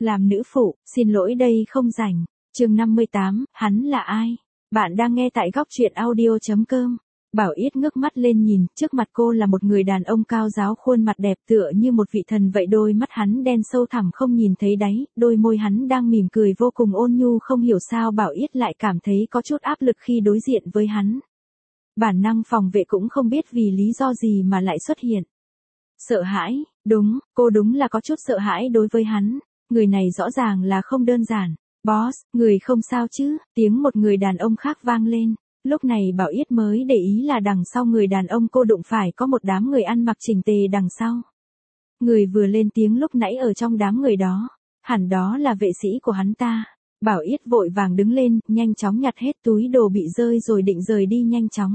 Làm nữ phụ, xin lỗi đây không rảnh. Chương 58, hắn là ai? Bạn đang nghe tại góc truyện audio.com. Bảo Yết ngước mắt lên nhìn, trước mặt cô là một người đàn ông cao ráo, khuôn mặt đẹp tựa như một vị thần vậy, đôi mắt hắn đen sâu thẳm không nhìn thấy đáy, đôi môi hắn đang mỉm cười vô cùng ôn nhu, không hiểu sao Bảo Yết lại cảm thấy có chút áp lực khi đối diện với hắn. Bản năng phòng vệ cũng không biết vì lý do gì mà lại xuất hiện. Sợ hãi, đúng, cô đúng là có chút sợ hãi đối với hắn, người này rõ ràng là không đơn giản. Boss, người không sao chứ? Tiếng một người đàn ông khác vang lên. Lúc này Bảo Yết mới để ý là đằng sau người đàn ông cô đụng phải có một đám người ăn mặc chỉnh tề đằng sau. Người vừa lên tiếng lúc nãy ở trong đám người đó, hẳn đó là vệ sĩ của hắn ta. Bảo Yết vội vàng đứng lên, nhanh chóng nhặt hết túi đồ bị rơi rồi định rời đi nhanh chóng.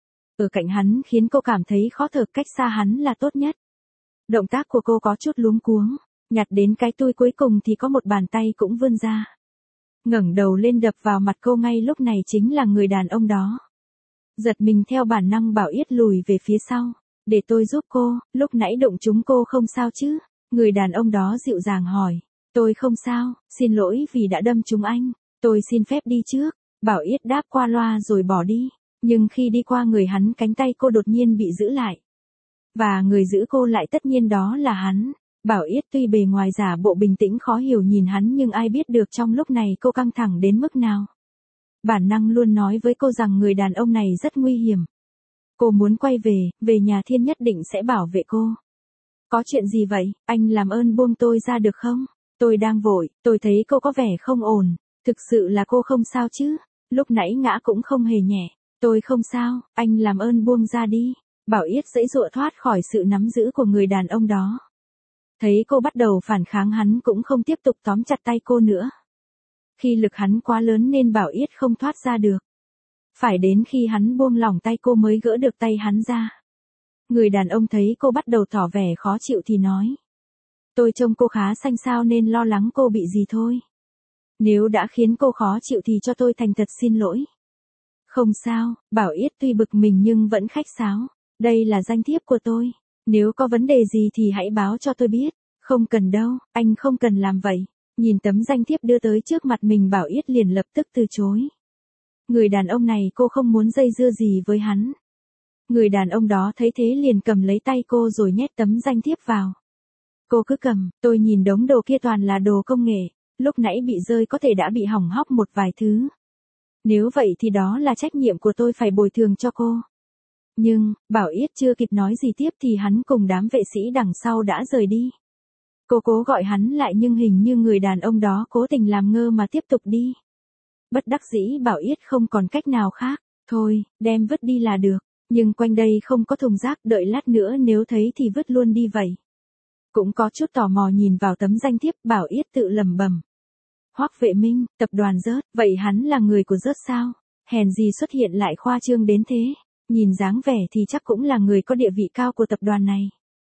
Ở cạnh hắn khiến cô cảm thấy khó thở, cách xa hắn là tốt nhất. Động tác của cô có chút luống cuống, nhặt đến cái túi cuối cùng thì có một bàn tay cũng vươn ra. Ngẩng đầu lên đập vào mặt cô ngay lúc này chính là người đàn ông đó. Giật mình theo bản năng Bảo Yết lùi về phía sau. Để tôi giúp cô, lúc nãy đụng chúng cô không sao chứ? Người đàn ông đó dịu dàng hỏi. Tôi không sao, xin lỗi vì đã đâm trúng anh. Tôi xin phép đi trước. Bảo Yết đáp qua loa rồi bỏ đi. Nhưng khi đi qua người hắn, cánh tay cô đột nhiên bị giữ lại. Và người giữ cô lại tất nhiên đó là hắn. Bảo Yết tuy bề ngoài giả bộ bình tĩnh khó hiểu nhìn hắn, nhưng ai biết được trong lúc này cô căng thẳng đến mức nào. Bản năng luôn nói với cô rằng người đàn ông này rất nguy hiểm. Cô muốn quay về nhà Thiên nhất định sẽ bảo vệ cô. Có chuyện gì vậy, anh làm ơn buông tôi ra được không? Tôi đang vội, tôi thấy cô có vẻ không ổn. Thực sự là cô không sao chứ? Lúc nãy ngã cũng không hề nhẹ. Tôi không sao, anh làm ơn buông ra đi. Bảo Yết giãy giụa thoát khỏi sự nắm giữ của người đàn ông đó. Thấy cô bắt đầu phản kháng, hắn cũng không tiếp tục tóm chặt tay cô nữa. Khi lực hắn quá lớn nên Bảo Yết không thoát ra được. Phải đến khi hắn buông lỏng tay cô mới gỡ được tay hắn ra. Người đàn ông thấy cô bắt đầu tỏ vẻ khó chịu thì nói. Tôi trông cô khá xanh xao nên lo lắng cô bị gì thôi. Nếu đã khiến cô khó chịu thì cho tôi thành thật xin lỗi. Không sao, Bảo Yết tuy bực mình nhưng vẫn khách sáo. Đây là danh thiếp của tôi. Nếu có vấn đề gì thì hãy báo cho tôi biết. Không cần đâu, anh không cần làm vậy. Nhìn tấm danh thiếp đưa tới trước mặt mình, Bảo Yết liền lập tức từ chối. Người đàn ông này cô không muốn dây dưa gì với hắn. Người đàn ông đó thấy thế liền cầm lấy tay cô rồi nhét tấm danh thiếp vào. Cô cứ cầm, tôi nhìn đống đồ kia toàn là đồ công nghệ. Lúc nãy bị rơi có thể đã bị hỏng hóc một vài thứ. Nếu vậy thì đó là trách nhiệm của tôi phải bồi thường cho cô. Nhưng, Bảo Yết chưa kịp nói gì tiếp thì hắn cùng đám vệ sĩ đằng sau đã rời đi. Cô cố gọi hắn lại nhưng hình như người đàn ông đó cố tình làm ngơ mà tiếp tục đi. Bất đắc dĩ Bảo Yết không còn cách nào khác. Thôi, đem vứt đi là được. Nhưng quanh đây không có thùng rác, đợi lát nữa nếu thấy thì vứt luôn đi vậy. Cũng có chút tò mò nhìn vào tấm danh thiếp, Bảo Yết tự lẩm bẩm. Hoắc Vệ Minh, tập đoàn Rớt, vậy hắn là người của Rớt sao? Hèn gì xuất hiện lại khoa trương đến thế? Nhìn dáng vẻ thì chắc cũng là người có địa vị cao của tập đoàn này.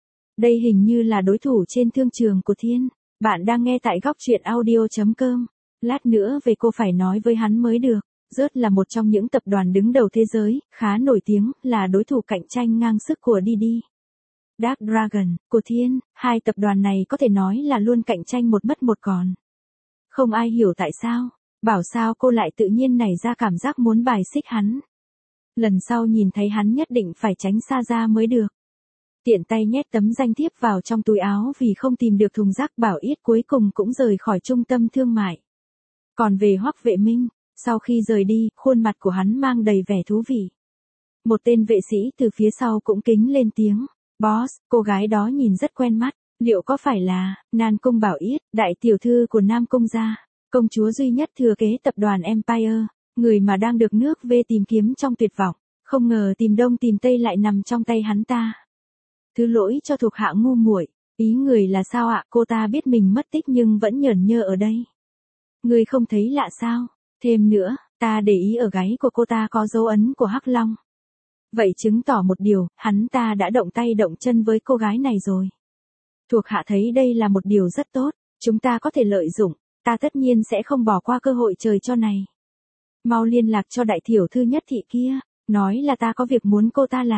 Đây hình như là đối thủ trên thương trường của Thiên. Bạn đang nghe tại góc truyện audio.com. Lát nữa về cô phải nói với hắn mới được. Rớt là một trong những tập đoàn đứng đầu thế giới, khá nổi tiếng, là đối thủ cạnh tranh ngang sức của Didi. Dark Dragon, của Thiên, hai tập đoàn này có thể nói là luôn cạnh tranh một mất một còn. Không ai hiểu tại sao, bảo sao cô lại tự nhiên nảy ra cảm giác muốn bài xích hắn. Lần sau nhìn thấy hắn nhất định phải tránh xa ra mới được. Tiện tay nhét tấm danh thiếp vào trong túi áo vì không tìm được thùng rác, Bảo Yết cuối cùng cũng rời khỏi trung tâm thương mại. Còn về Hoắc Vệ Minh, sau khi rời đi, khuôn mặt của hắn mang đầy vẻ thú vị. Một tên vệ sĩ từ phía sau cũng kính lên tiếng. Boss, cô gái đó nhìn rất quen mắt. Liệu có phải là Nan Cung Bảo Yết, đại tiểu thư của Nam Cung gia, công chúa duy nhất thừa kế tập đoàn Empire, người mà đang được nước V tìm kiếm trong tuyệt vọng, không ngờ tìm đông tìm tây lại nằm trong tay hắn ta. Thứ lỗi cho thuộc hạ ngu muội, ý người là sao ạ? Cô ta biết mình mất tích nhưng vẫn nhởn nhơ ở đây. Người không thấy lạ sao? Thêm nữa, ta để ý ở gáy của cô ta có dấu ấn của Hắc Long. Vậy chứng tỏ một điều, hắn ta đã động tay động chân với cô gái này rồi. Thuộc hạ thấy đây là một điều rất tốt, chúng ta có thể lợi dụng, ta tất nhiên sẽ không bỏ qua cơ hội trời cho này. Mau liên lạc cho đại tiểu thư Nhất Thị kia, nói là ta có việc muốn cô ta làm,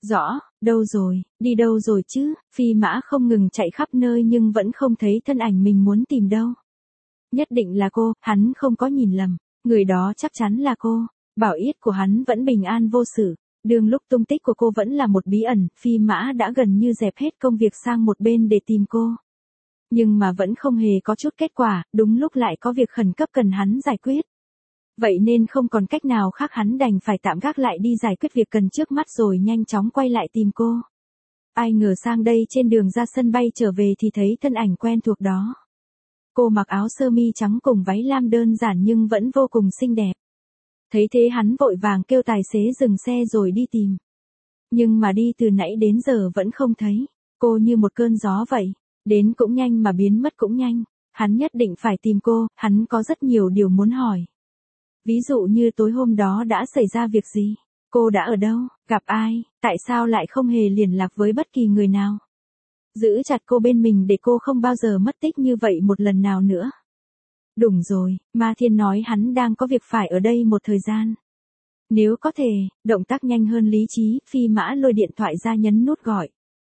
Rõ, đâu rồi, đi đâu rồi chứ, phi mã không ngừng chạy khắp nơi nhưng vẫn không thấy thân ảnh mình muốn tìm đâu. Nhất định là cô, hắn không có nhìn lầm, người đó chắc chắn là cô, Bảo Yết của hắn vẫn bình an vô sự. Đương lúc tung tích của cô vẫn là một bí ẩn, phi mã đã gần như dẹp hết công việc sang một bên để tìm cô. Nhưng mà vẫn không hề có chút kết quả, đúng lúc lại có việc khẩn cấp cần hắn giải quyết. Vậy nên không còn cách nào khác, hắn đành phải tạm gác lại đi giải quyết việc cần trước mắt rồi nhanh chóng quay lại tìm cô. Ai ngờ sang đây trên đường ra sân bay trở về thì thấy thân ảnh quen thuộc đó. Cô mặc áo sơ mi trắng cùng váy lam đơn giản nhưng vẫn vô cùng xinh đẹp. Thấy thế hắn vội vàng kêu tài xế dừng xe rồi đi tìm. Nhưng mà đi từ nãy đến giờ vẫn không thấy. Cô như một cơn gió vậy. Đến cũng nhanh mà biến mất cũng nhanh. Hắn nhất định phải tìm cô, hắn có rất nhiều điều muốn hỏi. Ví dụ như tối hôm đó đã xảy ra việc gì? Cô đã ở đâu? Gặp ai? Tại sao lại không hề liên lạc với bất kỳ người nào? Giữ chặt cô bên mình để cô không bao giờ mất tích như vậy một lần nào nữa. Đúng rồi, Ma Thiên nói hắn đang có việc phải ở đây một thời gian. Nếu có thể, động tác nhanh hơn lý trí, phi mã lôi điện thoại ra nhấn nút gọi.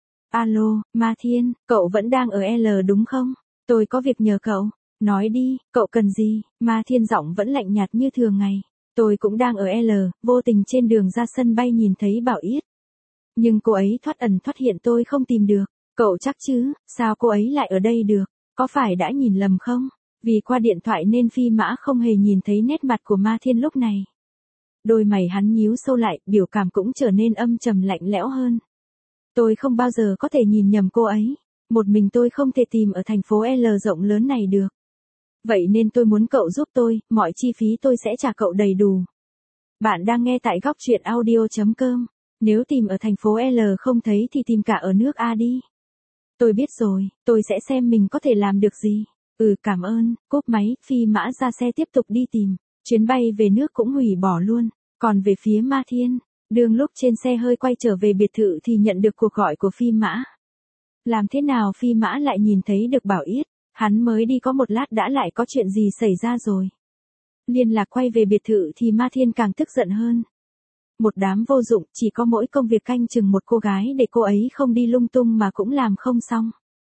Alo, Ma Thiên, cậu vẫn đang ở L đúng không? Tôi có việc nhờ cậu. Nói đi, cậu cần gì? Ma Thiên giọng vẫn lạnh nhạt như thường ngày. Tôi cũng đang ở L, vô tình trên đường ra sân bay nhìn thấy Bảo Yết. Nhưng cô ấy thoát ẩn thoát hiện tôi không tìm được. Cậu chắc chứ, sao cô ấy lại ở đây được? Có phải đã nhìn lầm không? Vì qua điện thoại nên phi mã không hề nhìn thấy nét mặt của Ma Thiên lúc này. Đôi mày hắn nhíu sâu lại, biểu cảm cũng trở nên âm trầm lạnh lẽo hơn. Tôi không bao giờ có thể nhìn nhầm cô ấy. Một mình tôi không thể tìm ở thành phố L rộng lớn này được. Vậy nên tôi muốn cậu giúp tôi, mọi chi phí tôi sẽ trả cậu đầy đủ. Bạn đang nghe tại góc truyện audio.com. Nếu tìm ở thành phố L không thấy thì tìm cả ở nước A đi. Tôi biết rồi, tôi sẽ xem mình có thể làm được gì. Cảm ơn, cúp máy, phi mã ra xe tiếp tục đi tìm. Chuyến bay về nước cũng hủy bỏ luôn. Còn về phía Ma Thiên, đương lúc trên xe hơi quay trở về biệt thự thì nhận được cuộc gọi của phi mã. Làm thế nào phi mã lại nhìn thấy được Bảo Yết? Hắn mới đi có một lát đã lại có chuyện gì xảy ra rồi. Liên lạc quay về biệt thự thì Ma Thiên càng tức giận hơn. Một đám vô dụng, chỉ có mỗi công việc canh chừng một cô gái để cô ấy không đi lung tung mà cũng làm không xong.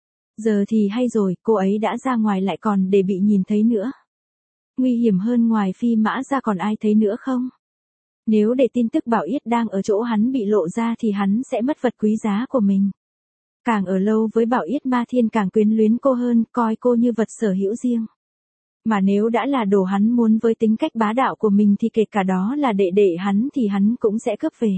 Giờ thì hay rồi, cô ấy đã ra ngoài lại còn để bị nhìn thấy nữa. Nguy hiểm hơn ngoài phi mã ra còn ai thấy nữa không? Nếu để tin tức Bảo Yết đang ở chỗ hắn bị lộ ra thì hắn sẽ mất vật quý giá của mình. Càng ở lâu với Bảo Yết, Ma Thiên càng quyến luyến cô hơn, coi cô như vật sở hữu riêng. Mà nếu đã là đồ hắn muốn với tính cách bá đạo của mình thì kể cả đó là đệ đệ hắn thì hắn cũng sẽ cướp về.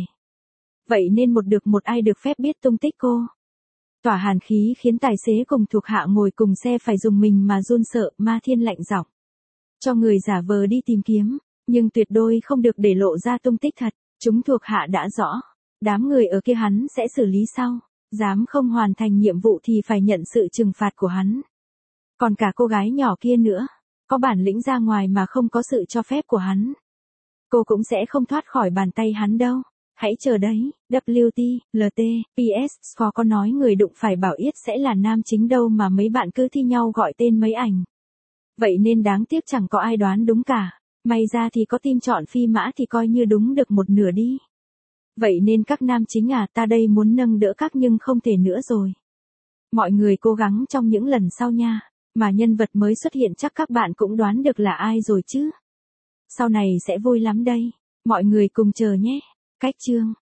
Vậy nên một ai được phép biết tung tích cô. Tỏa hàn khí khiến tài xế cùng thuộc hạ ngồi cùng xe phải dùng mình mà run sợ, Ma Thiên lạnh giọng. Cho người giả vờ đi tìm kiếm, nhưng tuyệt đối không được để lộ ra tung tích thật, chúng thuộc hạ đã rõ. Đám người ở kia hắn sẽ xử lý sau, dám không hoàn thành nhiệm vụ thì phải nhận sự trừng phạt của hắn. Còn cả cô gái nhỏ kia nữa, có bản lĩnh ra ngoài mà không có sự cho phép của hắn. Cô cũng sẽ không thoát khỏi bàn tay hắn đâu. Hãy chờ đấy, WT, LT, PS, Score có nói người đụng phải Bảo Yết sẽ là nam chính đâu mà mấy bạn cứ thi nhau gọi tên mấy ảnh. Vậy nên đáng tiếc chẳng có ai đoán đúng cả. May ra thì có team chọn phi mã thì coi như đúng được một nửa đi. Vậy nên các nam chính ta đây muốn nâng đỡ các nhưng không thể nữa rồi. Mọi người cố gắng trong những lần sau nha. Mà nhân vật mới xuất hiện chắc các bạn cũng đoán được là ai rồi chứ. Sau này sẽ vui lắm đây. Mọi người cùng chờ nhé. Cách chương